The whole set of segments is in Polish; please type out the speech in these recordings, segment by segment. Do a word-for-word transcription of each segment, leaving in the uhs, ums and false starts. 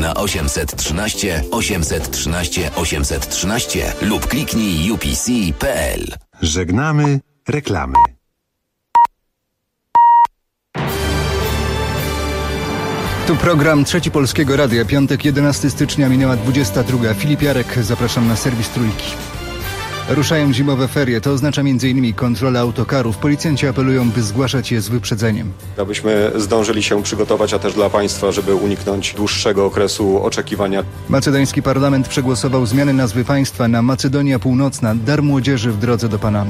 na osiemset trzynaście osiemset trzynaście osiemset trzynaście lub kliknij u p c kropka p l. Żegnamy reklamy. Tu program Trzeci Polskiego Radia. Piątek, jedenastego stycznia, minęła dwudziesta druga. Filip Jarek, zapraszam na serwis Trójki. Ruszają zimowe ferie, to oznacza między innymi kontrolę autokarów. Policjanci apelują, by zgłaszać je z wyprzedzeniem. Abyśmy zdążyli się przygotować, a też dla państwa, żeby uniknąć dłuższego okresu oczekiwania. Macedoński parlament przegłosował zmiany nazwy państwa na Macedonia Północna. Dar młodzieży w drodze do Panamy.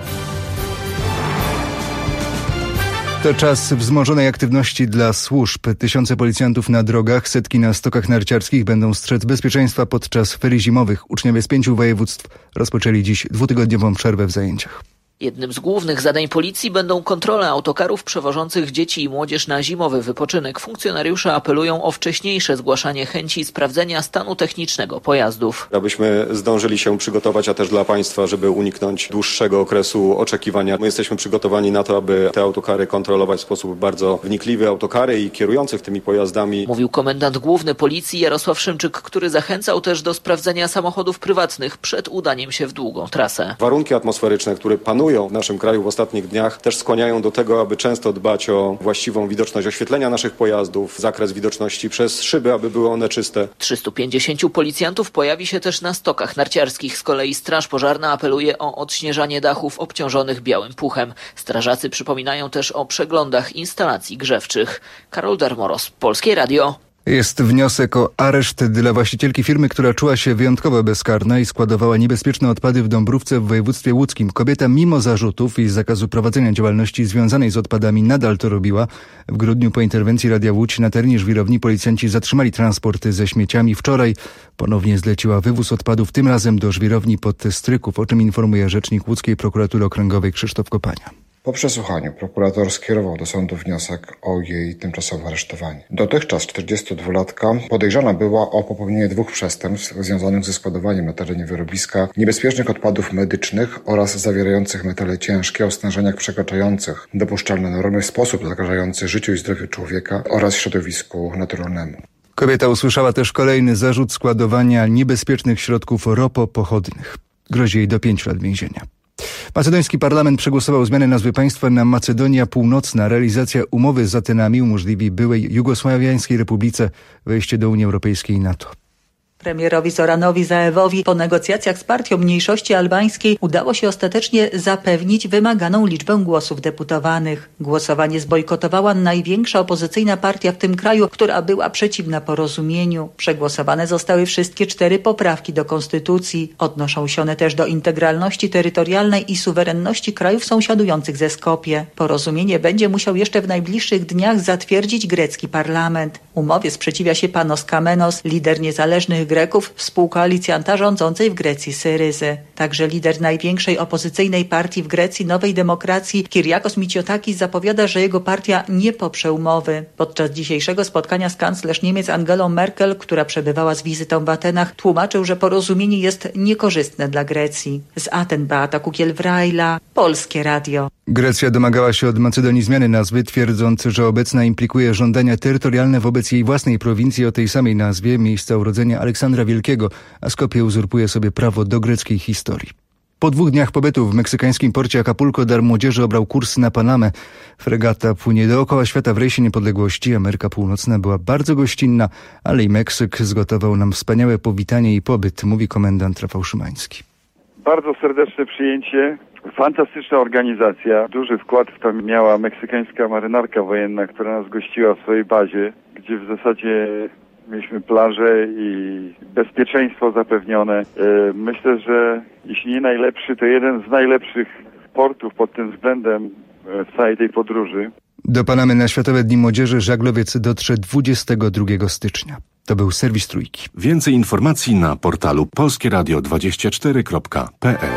To czas wzmożonej aktywności dla służb. Tysiące policjantów na drogach, setki na stokach narciarskich będą strzec bezpieczeństwa podczas ferii zimowych. Uczniowie z pięciu województw rozpoczęli dziś dwutygodniową przerwę w zajęciach. Jednym z głównych zadań policji będą kontrole autokarów przewożących dzieci i młodzież na zimowy wypoczynek. Funkcjonariusze apelują o wcześniejsze zgłaszanie chęci sprawdzenia stanu technicznego pojazdów. Abyśmy zdążyli się przygotować, a też dla państwa, żeby uniknąć dłuższego okresu oczekiwania. My jesteśmy przygotowani na to, aby te autokary kontrolować w sposób bardzo wnikliwy. Autokary i kierujących tymi pojazdami. Mówił komendant główny policji Jarosław Szymczyk, który zachęcał też do sprawdzenia samochodów prywatnych przed udaniem się w długą trasę. Warunki atmosferyczne, które panują w naszym kraju w ostatnich dniach, też skłaniają do tego, aby często dbać o właściwą widoczność oświetlenia naszych pojazdów, zakres widoczności przez szyby, aby były one czyste. trzystu pięćdziesięciu policjantów pojawi się też na stokach narciarskich. Z kolei Straż Pożarna apeluje o odśnieżanie dachów obciążonych białym puchem. Strażacy przypominają też o przeglądach instalacji grzewczych. Karol Darmoros, Polskie Radio. Jest wniosek o areszt dla właścicielki firmy, która czuła się wyjątkowo bezkarna i składowała niebezpieczne odpady w Dąbrówce w województwie łódzkim. Kobieta mimo zarzutów i zakazu prowadzenia działalności związanej z odpadami nadal to robiła. W grudniu po interwencji Radia Łódź na terenie żwirowni policjanci zatrzymali transporty ze śmieciami. Wczoraj ponownie zleciła wywóz odpadów, tym razem do żwirowni pod Stryków, o czym informuje rzecznik Łódzkiej Prokuratury Okręgowej Krzysztof Kopania. Po przesłuchaniu prokurator skierował do sądu wniosek o jej tymczasowe aresztowanie. Dotychczas czterdziestodwulatka podejrzana była o popełnienie dwóch przestępstw związanych ze składowaniem na terenie wyrobiska niebezpiecznych odpadów medycznych oraz zawierających metale ciężkie o stężeniach przekraczających dopuszczalne normy w sposób zagrażający życiu i zdrowiu człowieka oraz środowisku naturalnemu. Kobieta usłyszała też kolejny zarzut składowania niebezpiecznych środków ropopochodnych. Grozi jej do pięciu lat więzienia. Macedoński parlament przegłosował zmianę nazwy państwa na Macedonia Północna. Realizacja umowy z Atenami umożliwi byłej Jugosławiańskiej Republice wejście do Unii Europejskiej i NATO. Premierowi Zoranowi Zaewowi po negocjacjach z partią mniejszości albańskiej udało się ostatecznie zapewnić wymaganą liczbę głosów deputowanych. Głosowanie zbojkotowała największa opozycyjna partia w tym kraju, która była przeciwna porozumieniu. Przegłosowane zostały wszystkie cztery poprawki do konstytucji. Odnoszą się one też do integralności terytorialnej i suwerenności krajów sąsiadujących ze Skopje. Porozumienie będzie musiał jeszcze w najbliższych dniach zatwierdzić grecki parlament. Umowie sprzeciwia się Panos Kamenos, lider niezależnych Greków, współkoalicjanta rządzącej w Grecji Syryzy. Także lider największej opozycyjnej partii w Grecji, Nowej Demokracji, Kyriakos Mitsotakis, zapowiada, że jego partia nie poprze umowy. Podczas dzisiejszego spotkania z kanclerz Niemiec Angelą Merkel, która przebywała z wizytą w Atenach, tłumaczył, że porozumienie jest niekorzystne dla Grecji. Z Aten Beata Kukiel-Wrajla, Polskie Radio. Grecja domagała się od Macedonii zmiany nazwy, twierdząc, że obecna implikuje żądania terytorialne wobec jej własnej prowincji o tej samej nazwie, miejsca urodzenia Aleksandra Wielkiego, a Skopje uzurpuje sobie prawo do greckiej historii. Po dwóch dniach pobytu w meksykańskim porcie Acapulco dar młodzieży obrał kurs na Panamę. Fregata płynie dookoła świata w rejsie niepodległości. Ameryka Północna była bardzo gościnna, ale i Meksyk zgotował nam wspaniałe powitanie i pobyt, mówi komendant Rafał Szymański. Bardzo serdeczne przyjęcie. Fantastyczna organizacja. Duży wkład w to miała meksykańska marynarka wojenna, która nas gościła w swojej bazie, gdzie w zasadzie mieliśmy plażę i bezpieczeństwo zapewnione. Myślę, że jeśli nie najlepszy, to jeden z najlepszych portów pod tym względem w całej tej podróży. Do Panamy na Światowe Dni Młodzieży żaglowiec dotrze dwudziestego drugiego stycznia. To był serwis Trójki. Więcej informacji na portalu polskie radio dwadzieścia cztery kropka p l.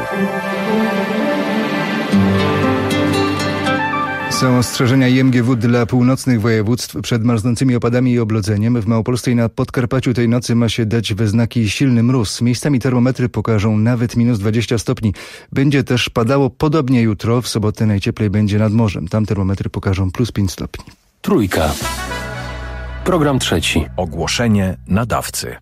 Są ostrzeżenia I M G W dla północnych województw przed marznącymi opadami i oblodzeniem. W Małopolsce i na Podkarpaciu tej nocy ma się dać we znaki silny mróz. Miejscami termometry pokażą nawet minus dwadzieścia stopni. Będzie też padało podobnie jutro. W sobotę najcieplej będzie nad morzem. Tam termometry pokażą plus pięć stopni. Trójka. Program trzeci. Ogłoszenie nadawcy.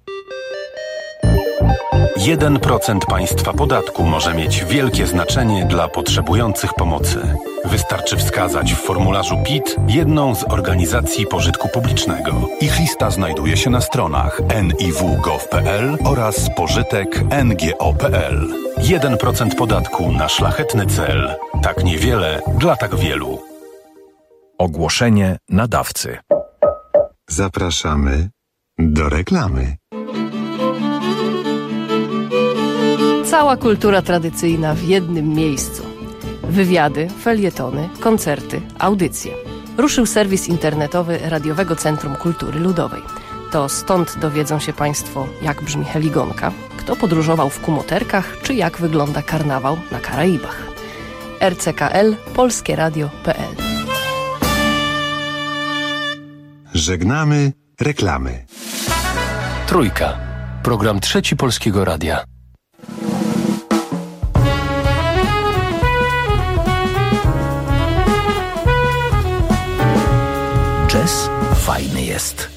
jeden procent państwa podatku może mieć wielkie znaczenie dla potrzebujących pomocy. Wystarczy wskazać w formularzu P I T jedną z organizacji pożytku publicznego. Ich lista znajduje się na stronach en i w kropka gov kropka p l oraz pożytek kropka n g o kropka p l. jeden procent podatku na szlachetny cel. Tak niewiele dla tak wielu. Ogłoszenie nadawcy. Zapraszamy do reklamy. Cała kultura tradycyjna w jednym miejscu. Wywiady, felietony, koncerty, audycje. Ruszył serwis internetowy Radiowego Centrum Kultury Ludowej. To stąd dowiedzą się Państwo, jak brzmi heligonka, kto podróżował w kumoterkach, czy jak wygląda karnawał na Karaibach. R C K L polskie radio kropka p l. Żegnamy reklamy. Trójka. Program trzeci Polskiego Radia. Jazz fajny jest.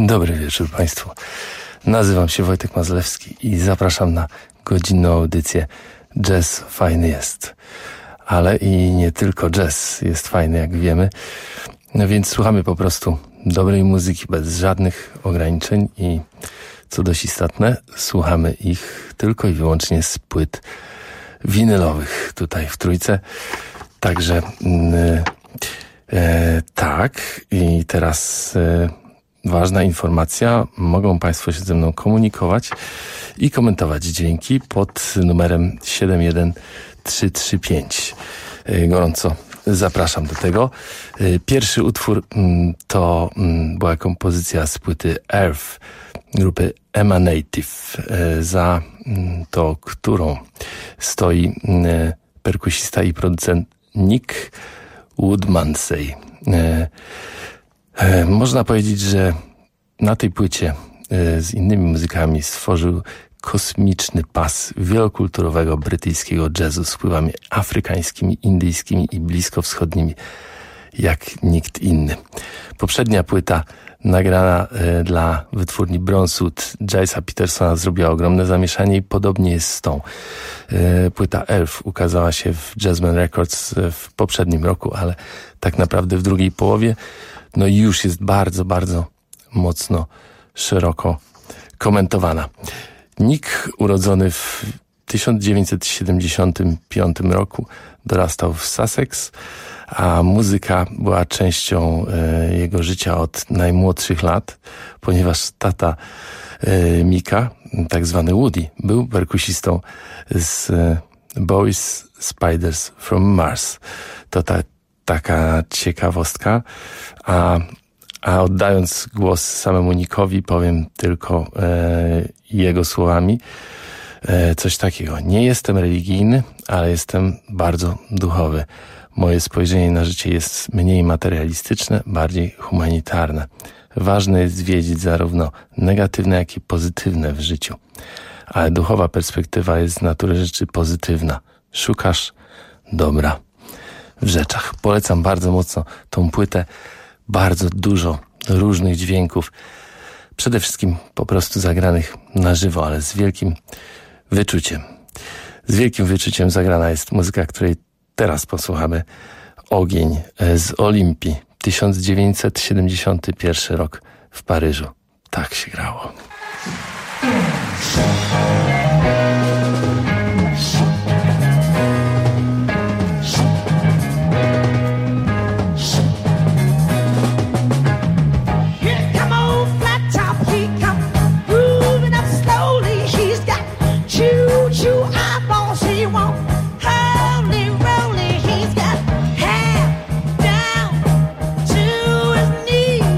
Dobry wieczór Państwu. Nazywam się Wojtek Mazlewski i zapraszam na godzinną audycję Jazz fajny jest. Ale i nie tylko jazz jest fajny, jak wiemy. No więc słuchamy po prostu dobrej muzyki bez żadnych ograniczeń i co dość istotne, słuchamy ich tylko i wyłącznie z płyt winylowych tutaj w Trójce. Także yy, yy, tak i teraz yy, ważna informacja, mogą Państwo się ze mną komunikować i komentować dźwięki pod numerem siedem jeden trzy trzy pięć. Yy, gorąco zapraszam do tego. Yy, pierwszy utwór yy, to yy, była kompozycja z płyty Earth grupy Emanative, yy, za yy, to którą stoi yy, perkusista i producent Nick Woodmansey. Yy, yy, można powiedzieć, że na tej płycie yy, z innymi muzykami stworzył kosmiczny pas wielokulturowego brytyjskiego jazzu z wpływami afrykańskimi, indyjskimi i bliskowschodnimi jak nikt inny. Poprzednia płyta nagrana y, dla wytwórni Bronswood Gilesa Petersona zrobiła ogromne zamieszanie i podobnie jest z tą. Y, płyta Earth ukazała się w Jazzman Records w poprzednim roku, ale tak naprawdę w drugiej połowie. No i już jest bardzo, bardzo mocno, szeroko komentowana. Nick, urodzony w tysiąc dziewięćset siedemdziesiątym piątym roku, dorastał w Sussex, a muzyka była częścią e, jego życia od najmłodszych lat, ponieważ tata e, Mika, tak zwany Woody, był perkusistą z e, Boys Spiders from Mars. To ta, taka ciekawostka, a, a oddając głos samemu Nickowi, powiem tylko e, jego słowami e, coś takiego. Nie jestem religijny, ale jestem bardzo duchowy. Moje spojrzenie na życie jest mniej materialistyczne, bardziej humanitarne. Ważne jest wiedzieć zarówno negatywne, jak i pozytywne w życiu. Ale duchowa perspektywa jest z natury rzeczy pozytywna. Szukasz dobra w rzeczach. Polecam bardzo mocno tą płytę. Bardzo dużo różnych dźwięków. Przede wszystkim po prostu zagranych na żywo, ale z wielkim wyczuciem. Z wielkim wyczuciem zagrana jest muzyka, której teraz posłuchamy. Ogień z Olimpii. tysiąc dziewięćset siedemdziesiąty pierwszy rok w Paryżu. Tak się grało.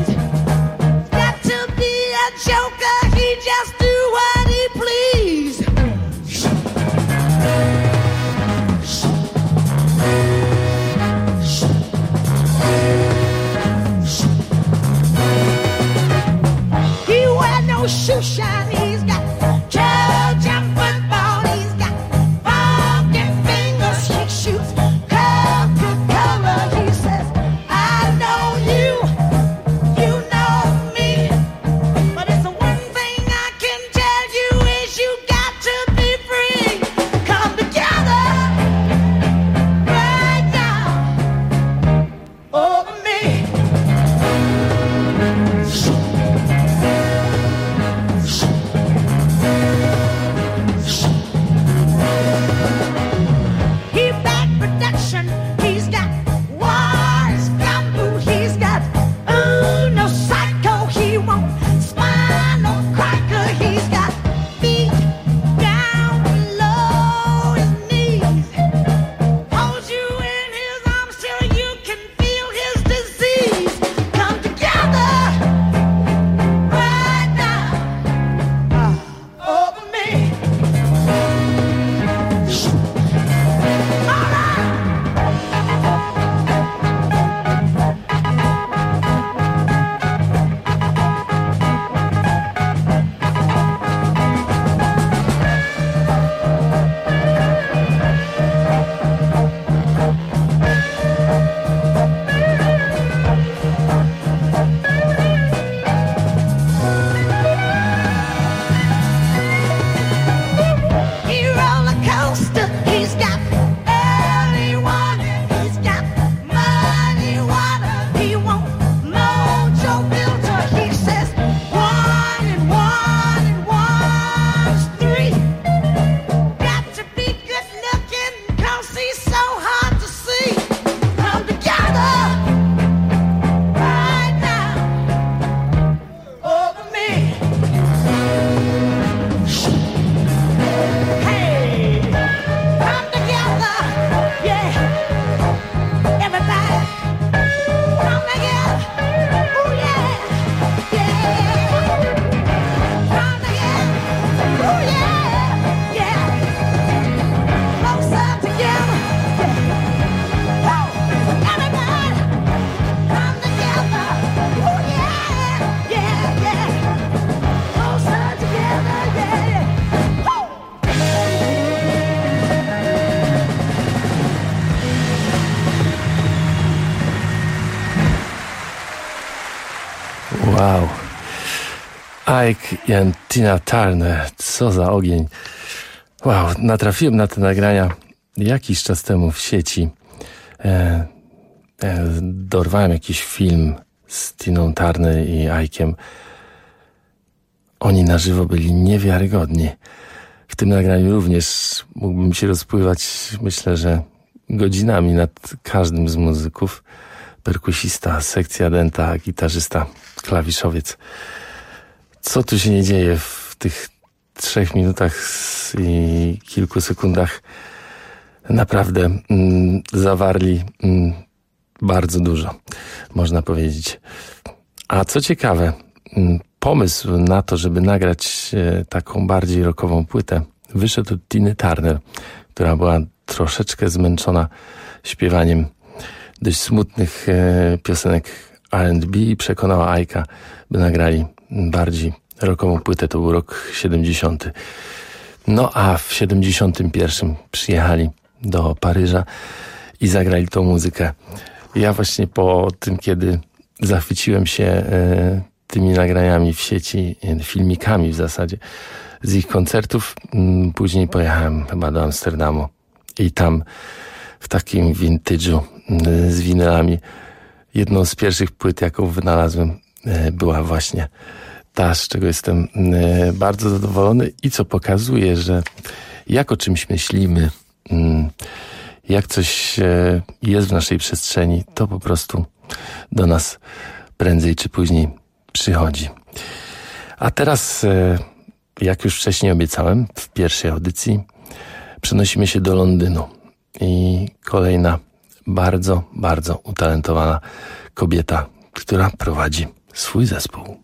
Joker, he just do what he please. Wow. Ike i Tina Turner. Co za ogień. Wow, natrafiłem na te nagrania jakiś czas temu w sieci. E, e, dorwałem jakiś film z Tiną Turner i Ike'em. Oni na żywo byli niewiarygodni. W tym nagraniu również mógłbym się rozpływać, myślę, że godzinami nad każdym z muzyków. Perkusista, sekcja denta, gitarzysta, klawiszowiec. Co tu się nie dzieje w tych trzech minutach i kilku sekundach? Naprawdę mm, zawarli mm, bardzo dużo, można powiedzieć. A co ciekawe, mm, pomysł na to, żeby nagrać e, taką bardziej rockową płytę, wyszedł od Tiny Turner, która była troszeczkę zmęczona śpiewaniem dość smutnych e, piosenek R and B i przekonała Ike'a, by nagrali bardziej rockową płytę. To był rok siedemdziesiąty. No a w siedemdziesiątym pierwszym przyjechali do Paryża i zagrali tą muzykę. Ja właśnie po tym, kiedy zachwyciłem się e, tymi nagraniami w sieci, e, filmikami w zasadzie z ich koncertów, m, później pojechałem chyba do Amsterdamu i tam w takim vintage'u m, z winylami jedną z pierwszych płyt, jaką wynalazłem, e, była właśnie ta, z czego jestem e, bardzo zadowolony i co pokazuje, że jak o czymś myślimy, m, jak coś e, jest w naszej przestrzeni, to po prostu do nas prędzej czy później przychodzi. A teraz, e, jak już wcześniej obiecałem w pierwszej audycji, przenosimy się do Londynu i kolejna bardzo, bardzo utalentowana kobieta, która prowadzi swój zespół.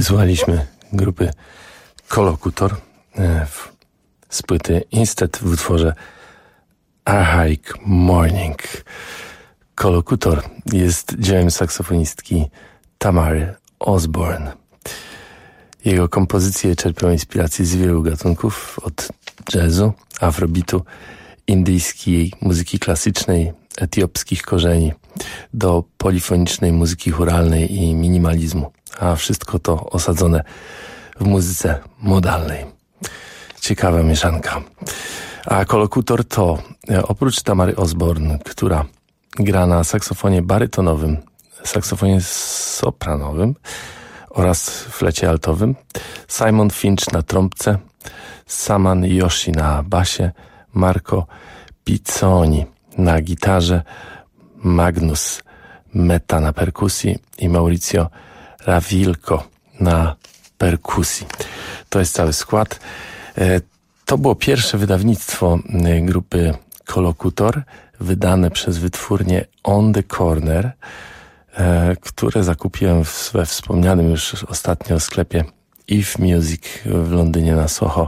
Wysłaliśmy grupy Kolokutor z płyty Instead w utworze Archaic Morning. Kolokutor jest dziełem saksofonistki Tamary Osborne. Jego kompozycje czerpią inspirację z wielu gatunków, od jazzu, afrobeatu, indyjskiej muzyki klasycznej, etiopskich korzeni do polifonicznej muzyki chóralnej i minimalizmu, a wszystko to osadzone w muzyce modalnej. Ciekawa mieszanka. A Kolokutor to, oprócz Tamary Osborne, która gra na saksofonie barytonowym, saksofonie sopranowym oraz flecie altowym, Simon Finch na trąbce, Saman Yoshi na basie, Marco Pizzoni na gitarze, Magnus Meta na perkusji i Maurizio Ravilco na perkusji. To jest cały skład. To było pierwsze wydawnictwo grupy Kolokutor, wydane przez wytwórnię On The Corner, które zakupiłem we wspomnianym już ostatnio sklepie If Music w Londynie na Soho.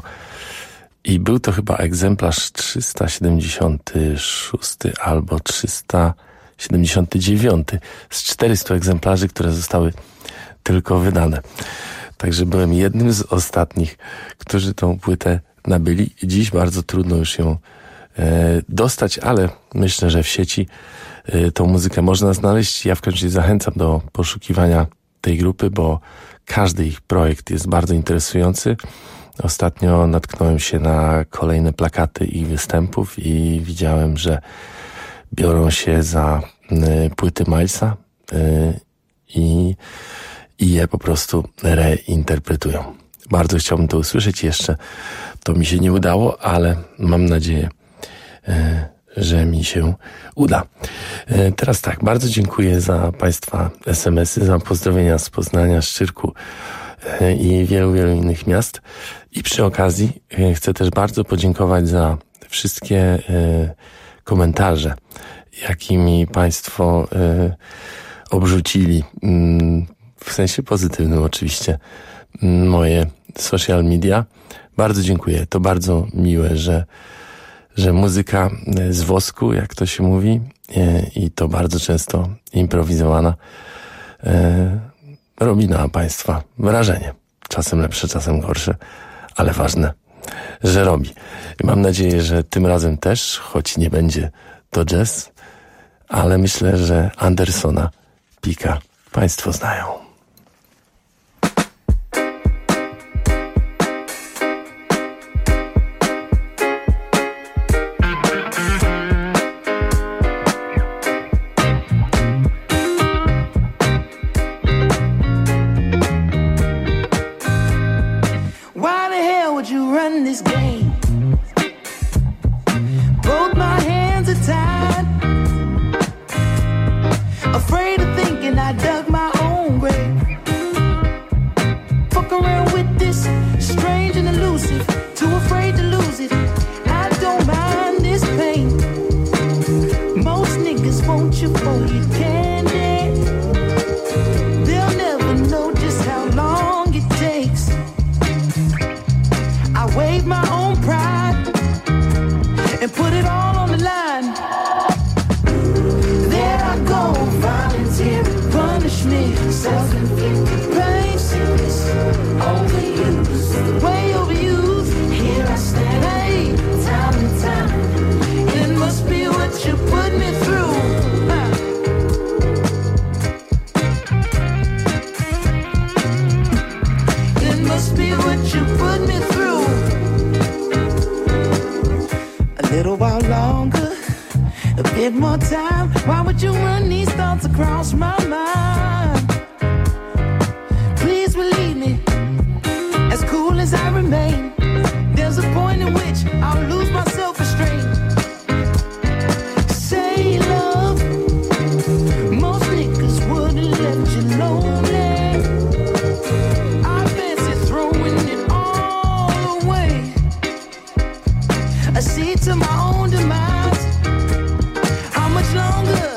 I był to chyba egzemplarz trzysta siedemdziesiąty szósty albo trzysta siedemdziesiąty dziewiąty z czterystu egzemplarzy, które zostały tylko wydane. Także byłem jednym z ostatnich, którzy tą płytę nabyli. Dziś bardzo trudno już ją e, dostać, ale myślę, że w sieci e, tą muzykę można znaleźć. Ja w każdym razie zachęcam do poszukiwania tej grupy, bo każdy ich projekt jest bardzo interesujący. Ostatnio natknąłem się na kolejne plakaty ich występów i widziałem, że biorą się za y, płyty Milesa y, i, i je po prostu reinterpretują. Bardzo chciałbym to usłyszeć jeszcze. To mi się nie udało, ale mam nadzieję, y, że mi się uda. Y, teraz tak, bardzo dziękuję za Państwa es em esy, za pozdrowienia z Poznania, Szczyrku y, i wielu, wielu innych miast. I przy okazji y, chcę też bardzo podziękować za wszystkie y, komentarze, jakimi Państwo y, obrzucili, y, w sensie pozytywnym oczywiście, y, moje social media. Bardzo dziękuję. To bardzo miłe, że, że muzyka z wosku, jak to się mówi, y, i to bardzo często improwizowana, y, robi na Państwa wrażenie. Czasem lepsze, czasem gorsze, ale ważne, że robi. I mam nadzieję, że tym razem też, choć nie będzie to jazz, ale myślę, że Andersona Picka Państwo znają.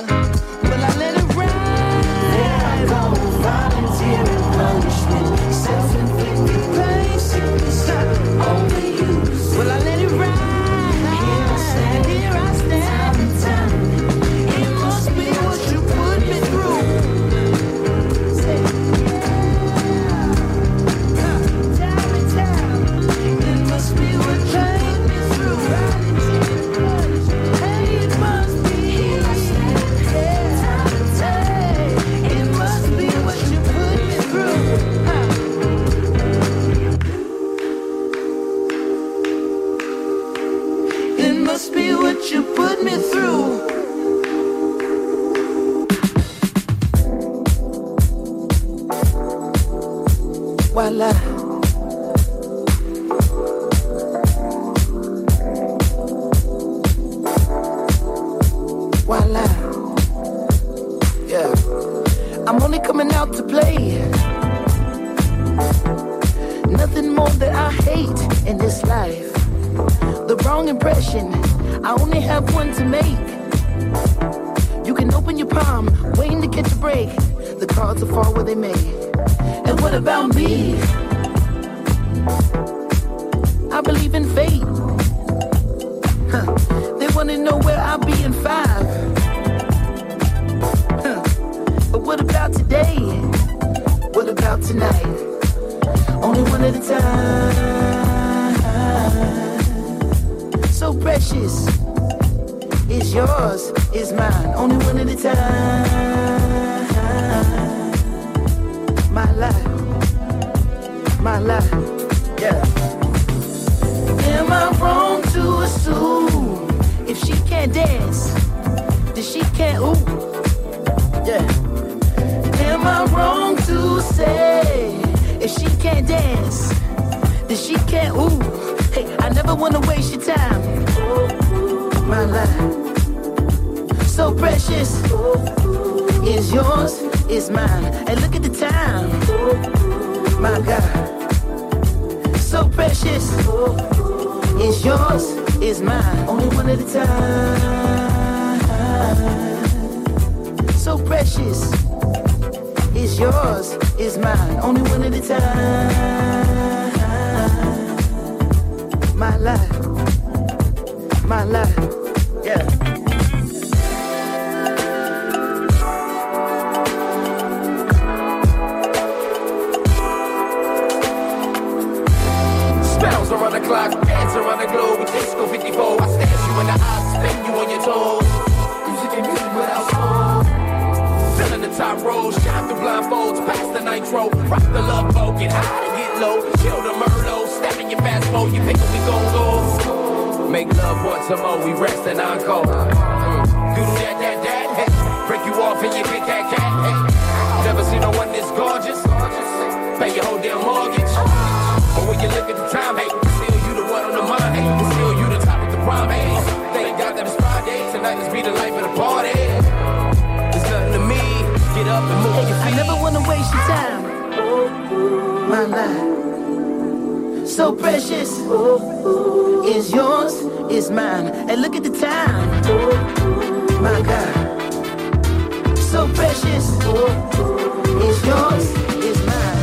There I go, volunteering punishment. nothing more that I hate in this life. The wrong impression, I only have one to make. You can open your palm, waiting to catch a break. The cards will fall where they may. And what about me? I believe in fate. Huh. They wanna know where I'll be in five. Huh. But what about today? What about tonight? Only one at a time. So precious. It's yours, it's mine. Only one at a time. My life. My life. Yeah. Am I wrong to assume if she can't dance, then she can't ooh? Yeah. Am I wrong to say if she can't dance, then she can't ooh? Hey, I never wanna waste your time. My life, so precious, is yours, is mine. And look at the time. My God, so precious. It's yours, it's mine. Only one at a time. So precious. It's yours, it's mine. Only one at a time. My life. My life. Yeah. Spells around the clock, dance around the globe with Disco fifty-four. I stare you in the eyes, spin you on your toes. Music and music without soul. Filling the top rows, shine through blindfolds, past the nitro. Rock the love boat, get high and get low. Kill the Merlot, step in your fast mode. You pick up, we gon' go. Make love once more, we rest and encore. Mm. Do that, that, that, hey. Break you off and you pick that cat, hey. Never seen no one this gorgeous. Pay your whole damn mortgage. But when you look at the time, hey, still you the one on the mind, hey. Still you the top of the prime, hey. Thank God that it's Friday, tonight let's be the life of the party. There's nothing to me, get up and move your feet. I never wanna waste your time. My life, so precious. Is yours, is mine. And look at the time. My God, so precious. Is yours, is mine.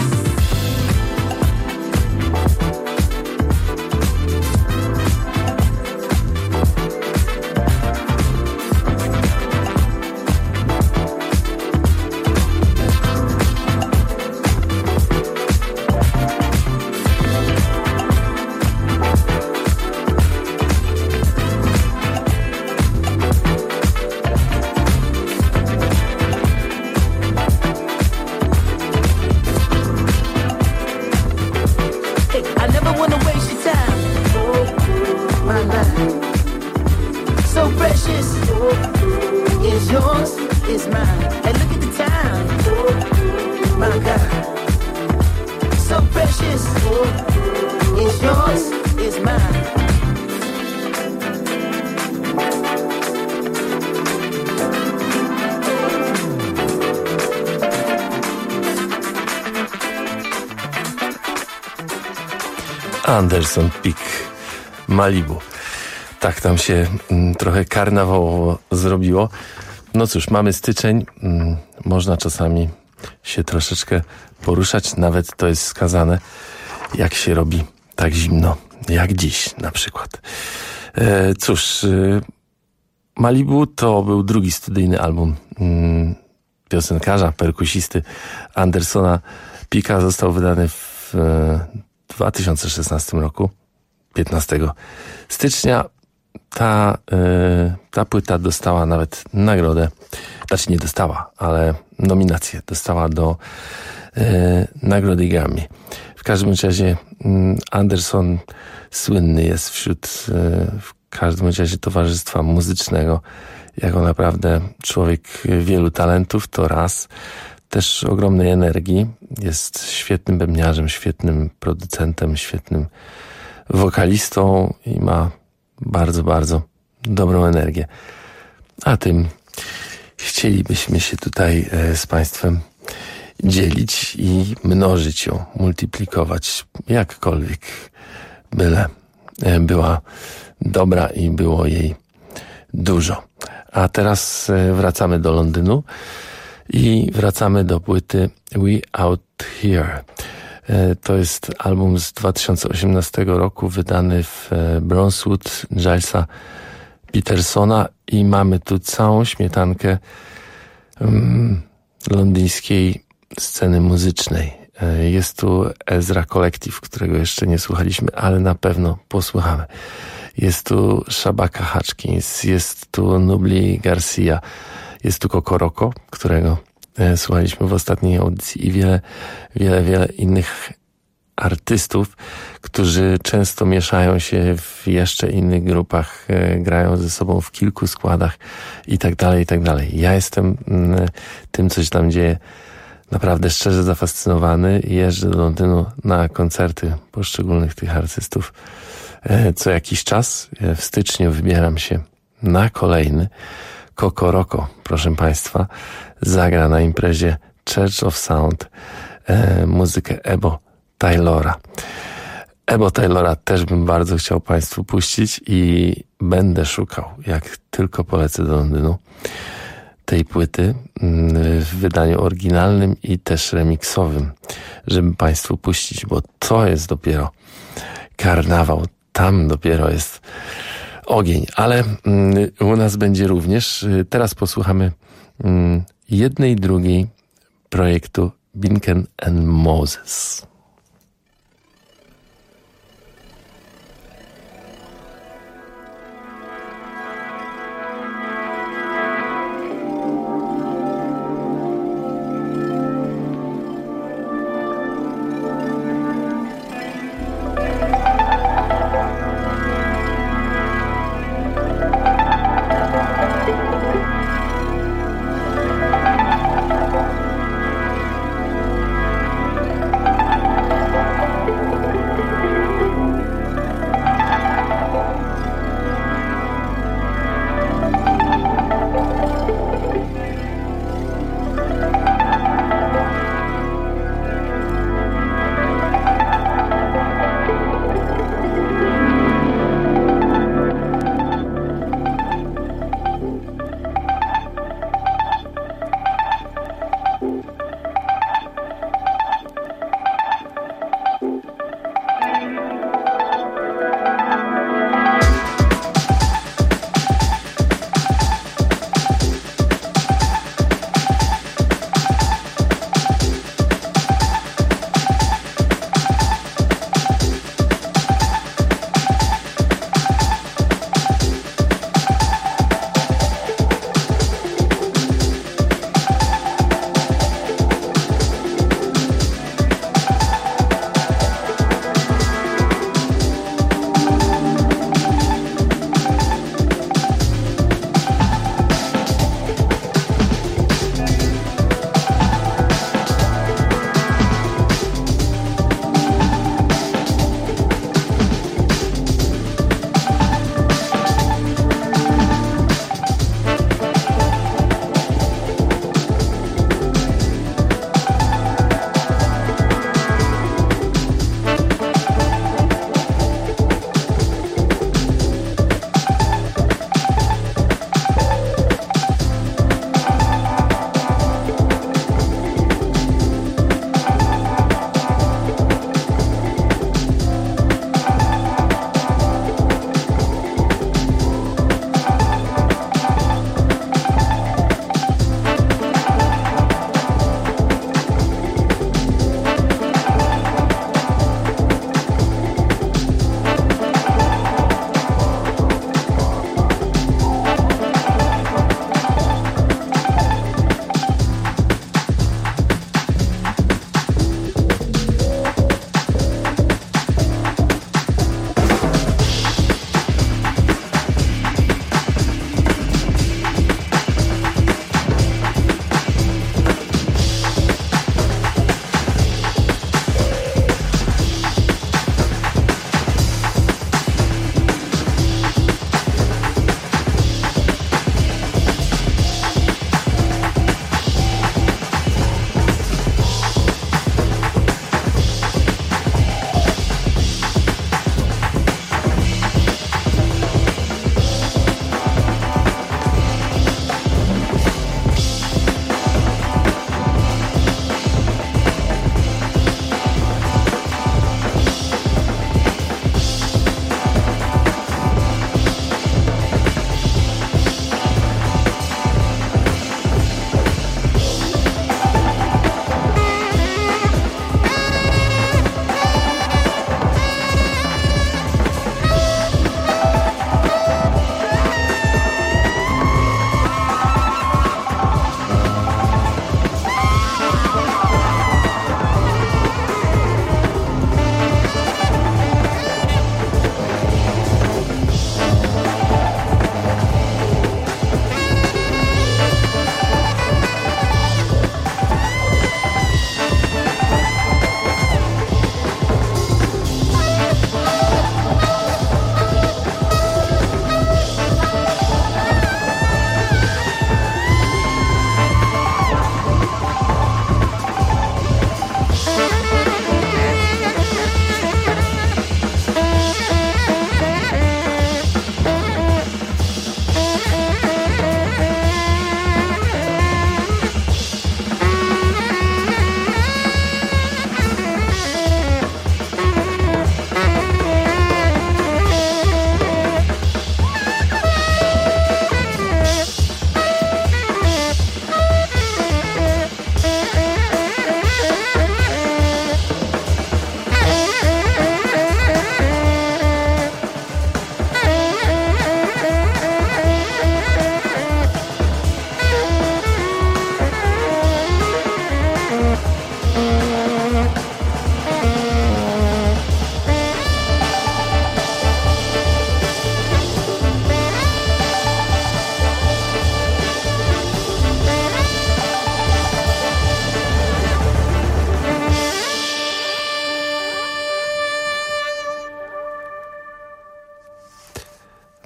Anderson Peak, Malibu. Tak tam się mm, trochę karnawałowo zrobiło. No cóż, mamy styczeń. Mm, można czasami się troszeczkę poruszać. Nawet to jest wskazane, jak się robi tak zimno, jak dziś na przykład. E, cóż, y, Malibu to był drugi studyjny album mm, piosenkarza, perkusisty Andersona Peaka. Został wydany w e, dwa tysiące szesnastym roku, piętnastego stycznia. Ta, yy, ta płyta dostała nawet nagrodę, znaczy nie dostała, ale nominację dostała do yy, nagrody Grammy. W każdym razie yy, Anderson słynny jest wśród yy, w każdym razie towarzystwa muzycznego jako naprawdę człowiek wielu talentów, to raz. Też ogromnej energii. Jest świetnym bębniarzem, świetnym producentem, świetnym wokalistą i ma bardzo, bardzo dobrą energię. A tym chcielibyśmy się tutaj z Państwem dzielić i mnożyć ją, multiplikować, jakkolwiek, byle była dobra i było jej dużo. A teraz wracamy do Londynu i wracamy do płyty We Out Here. To jest album z dwa tysiące osiemnastego roku, wydany w Brownswood Gilesa Petersona i mamy tu całą śmietankę um, londyńskiej sceny muzycznej. Jest tu Ezra Collective, którego jeszcze nie słuchaliśmy, ale na pewno posłuchamy. Jest tu Shabaka Hutchins, jest tu Nubli Garcia, jest tu Kokoroko, którego e, słuchaliśmy w ostatniej audycji i wiele, wiele, wiele innych artystów, którzy często mieszają się w jeszcze innych grupach, e, grają ze sobą w kilku składach i tak dalej, i tak dalej. Ja jestem m, tym, co się tam dzieje, naprawdę szczerze zafascynowany i jeżdżę do Londynu na koncerty poszczególnych tych artystów e, co jakiś czas. E, w styczniu wybieram się na kolejny. Kokoroko, proszę Państwa, zagra na imprezie Church of Sound e, muzykę Ebo Taylora. Ebo Taylora też bym bardzo chciał Państwu puścić i będę szukał, jak tylko polecę do Londynu, tej płyty w wydaniu oryginalnym i też remiksowym, żeby Państwu puścić, bo to jest dopiero karnawał, tam dopiero jest ogień, ale u nas będzie również. Teraz posłuchamy jednej, drugiej projektu Binken and Moses.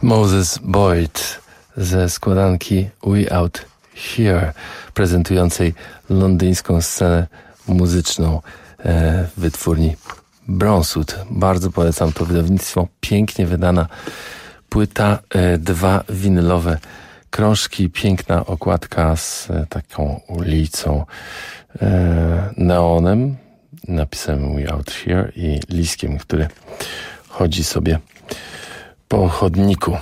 Moses Boyd ze składanki We Out Here, prezentującej londyńską scenę muzyczną e, w wytwórni Bronswood. Bardzo polecam to wydawnictwo. Pięknie wydana płyta, e, dwa winylowe krążki, piękna okładka z e, taką ulicą, e, neonem, napisem We Out Here i liskiem, który chodzi sobie po chodniku.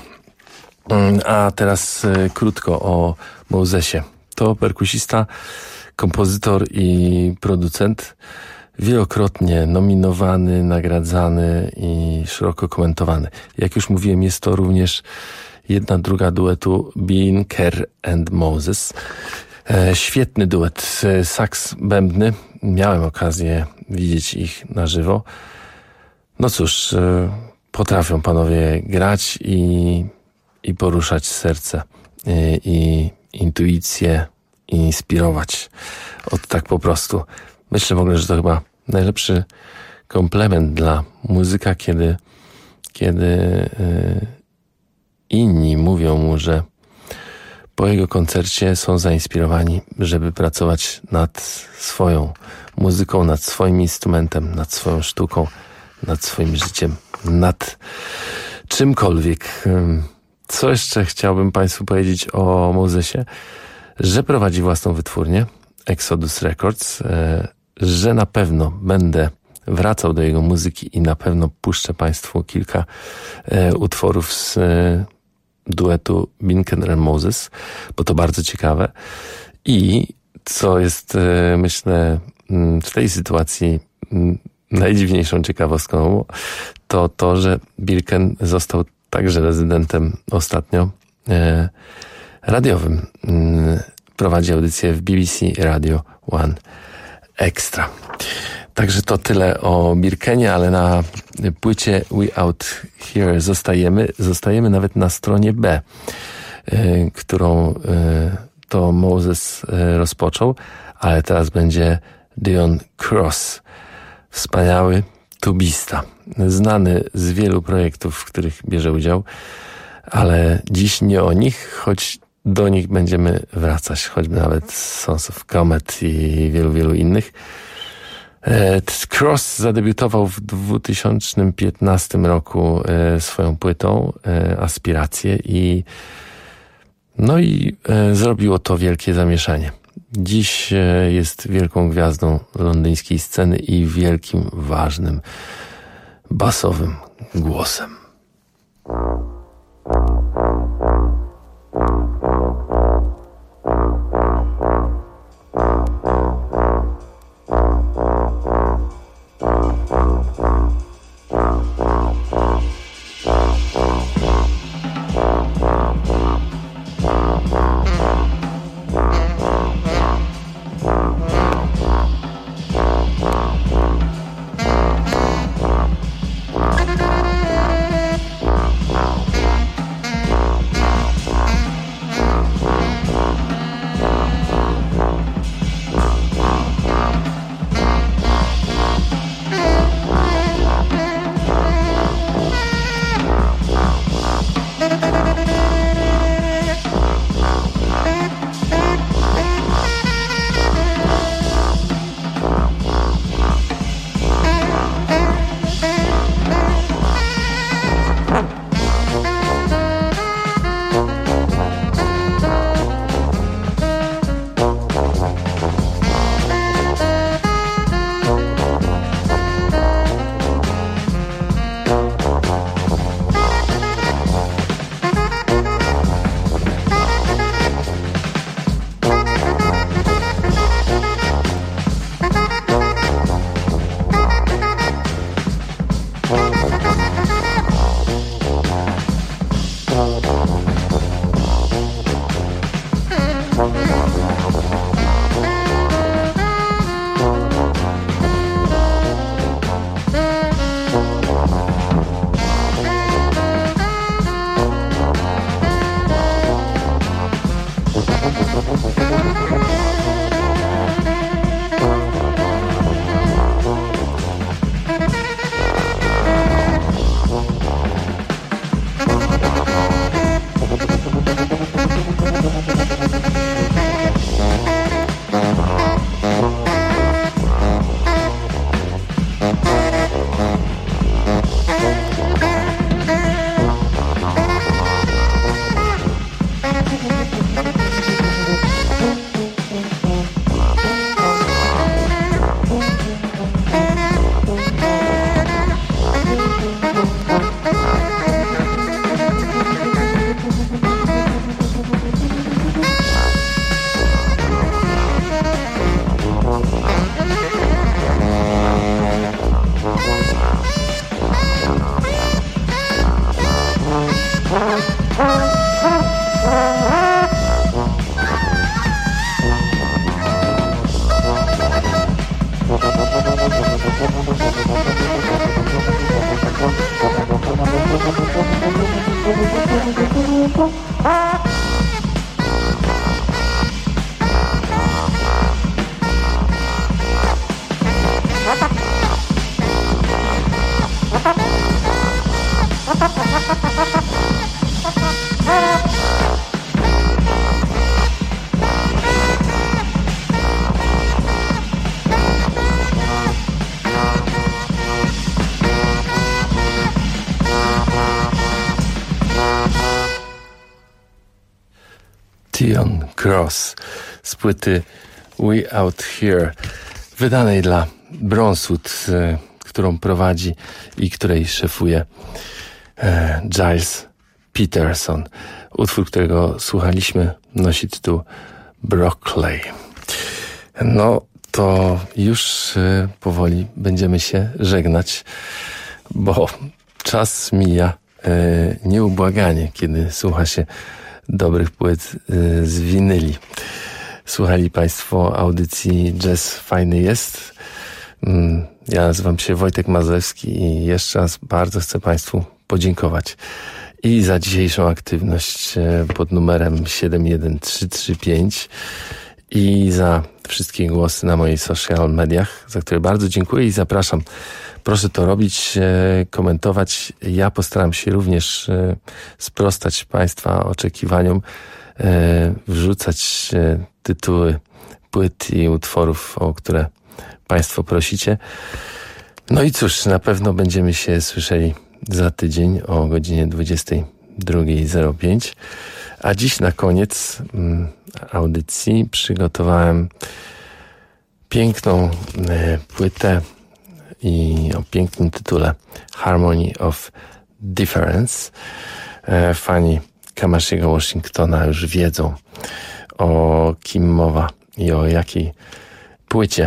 A teraz e, krótko o Mosesie. To perkusista, kompozytor i producent, wielokrotnie nominowany, nagradzany i szeroko komentowany. Jak już mówiłem, jest to również jedna druga duetu Bean, Kerr and Moses. E, świetny duet, saks bębny. Miałem okazję widzieć ich na żywo. No cóż, e, potrafią panowie grać i, i poruszać serce i, i intuicję, i inspirować. Od tak po prostu. Myślę w ogóle, że to chyba najlepszy komplement dla muzyka, kiedy, kiedy yy, inni mówią mu, że po jego koncercie są zainspirowani, żeby pracować nad swoją muzyką, nad swoim instrumentem, nad swoją sztuką, nad swoim życiem, nad czymkolwiek. Co jeszcze chciałbym Państwu powiedzieć o Mosesie? Że prowadzi własną wytwórnię, Exodus Records, że na pewno będę wracał do jego muzyki i na pewno puszczę Państwu kilka utworów z duetu Bean, Kerr and Moses, bo to bardzo ciekawe. I co jest, myślę, w tej sytuacji najdziwniejszą ciekawostką, to to, że Birken został także rezydentem ostatnio e, radiowym. E, prowadzi audycję w B B C Radio One Extra. Także to tyle o Birkenie, ale na płycie We Out Here zostajemy. Zostajemy nawet na stronie B, e, którą e, to Moses e, rozpoczął, ale teraz będzie Dion Cross. Wspaniały tubista, znany z wielu projektów, w których bierze udział, ale dziś nie o nich, choć do nich będziemy wracać, choćby nawet Sons of Comet i wielu, wielu innych. Cross zadebiutował w dwa tysiące piętnastym roku swoją płytą Aspiracje i no i zrobiło to wielkie zamieszanie. Dziś jest wielką gwiazdą londyńskiej sceny i wielkim, ważnym, basowym głosem. Wow. Tion Cross z płyty We Out Here, wydanej dla Bronswood, którą prowadzi i której szefuje Giles Peterson. Utwór, którego słuchaliśmy, nosi tytuł Broccoli. No to już powoli będziemy się żegnać, bo czas mija nieubłaganie, kiedy słucha się dobrych płyt z winyli. Słuchali Państwo audycji Jazz Fajny Jest. Ja nazywam się Wojtek Mazlewski i jeszcze raz bardzo chcę Państwu podziękować i za dzisiejszą aktywność pod numerem siedem jeden trzy trzy pięć i za wszystkie głosy na moich social mediach, za które bardzo dziękuję i zapraszam. Proszę to robić, komentować. Ja postaram się również sprostać Państwa oczekiwaniom, wrzucać tytuły płyt i utworów, o które Państwo prosicie. No i cóż, na pewno będziemy się słyszeli za tydzień o godzinie dwudziestej drugiej zero pięć. A dziś na koniec audycji przygotowałem piękną płytę i o pięknym tytule Harmony of Difference. Fani Kamashiego Washingtona już wiedzą, o kim mowa i o jakiej płycie.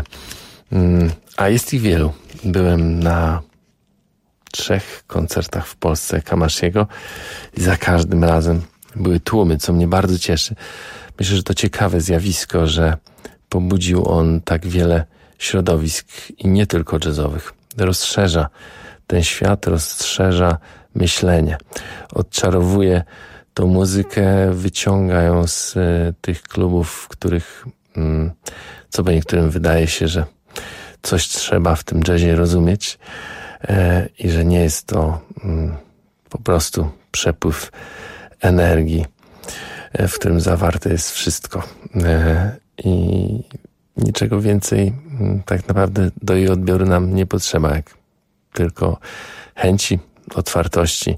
A jest ich wielu. Byłem na trzech koncertach w Polsce Kamashiego i za każdym razem były tłumy, co mnie bardzo cieszy. Myślę, że to ciekawe zjawisko, że pobudził on tak wiele środowisk i nie tylko jazzowych. Rozszerza ten świat, rozszerza myślenie. Odczarowuje tą muzykę, wyciąga ją z y, tych klubów, w których mm, co by niektórym wydaje się, że coś trzeba w tym jazzie rozumieć e, i że nie jest to mm, po prostu przepływ energii, e, w którym zawarte jest wszystko. E, I niczego więcej m, tak naprawdę do jej odbioru nam nie potrzeba, jak tylko chęci, otwartości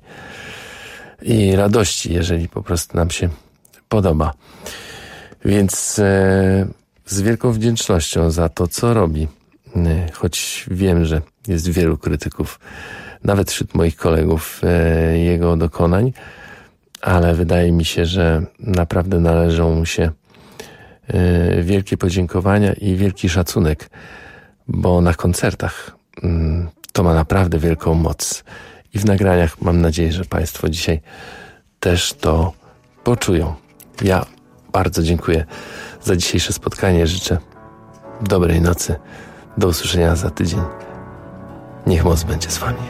i radości, jeżeli po prostu nam się podoba. Więc e, z wielką wdzięcznością za to, co robi, e, choć wiem, że jest wielu krytyków, nawet wśród moich kolegów, e, jego dokonań, ale wydaje mi się, że naprawdę należą mu się e, wielkie podziękowania i wielki szacunek, bo na koncertach mm, to ma naprawdę wielką moc. I w nagraniach mam nadzieję, że Państwo dzisiaj też to poczują. Ja bardzo dziękuję za dzisiejsze spotkanie. Życzę dobrej nocy. Do usłyszenia za tydzień. Niech moc będzie z Wami.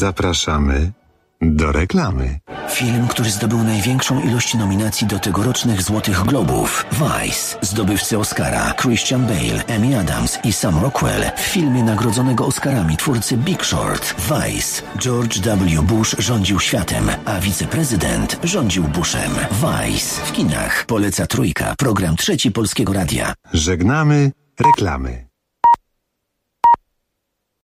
Zapraszamy do reklamy. Film, który zdobył największą ilość nominacji do tegorocznych Złotych Globów. Vice. Zdobywcy Oscara Christian Bale, Amy Adams i Sam Rockwell w filmie nagrodzonego Oscarami twórcy Big Short. Vice. George W. Bush rządził światem, a wiceprezydent rządził Bushem. Vice. W kinach. Poleca Trójka. Program Trzeci Polskiego Radia. Żegnamy reklamy.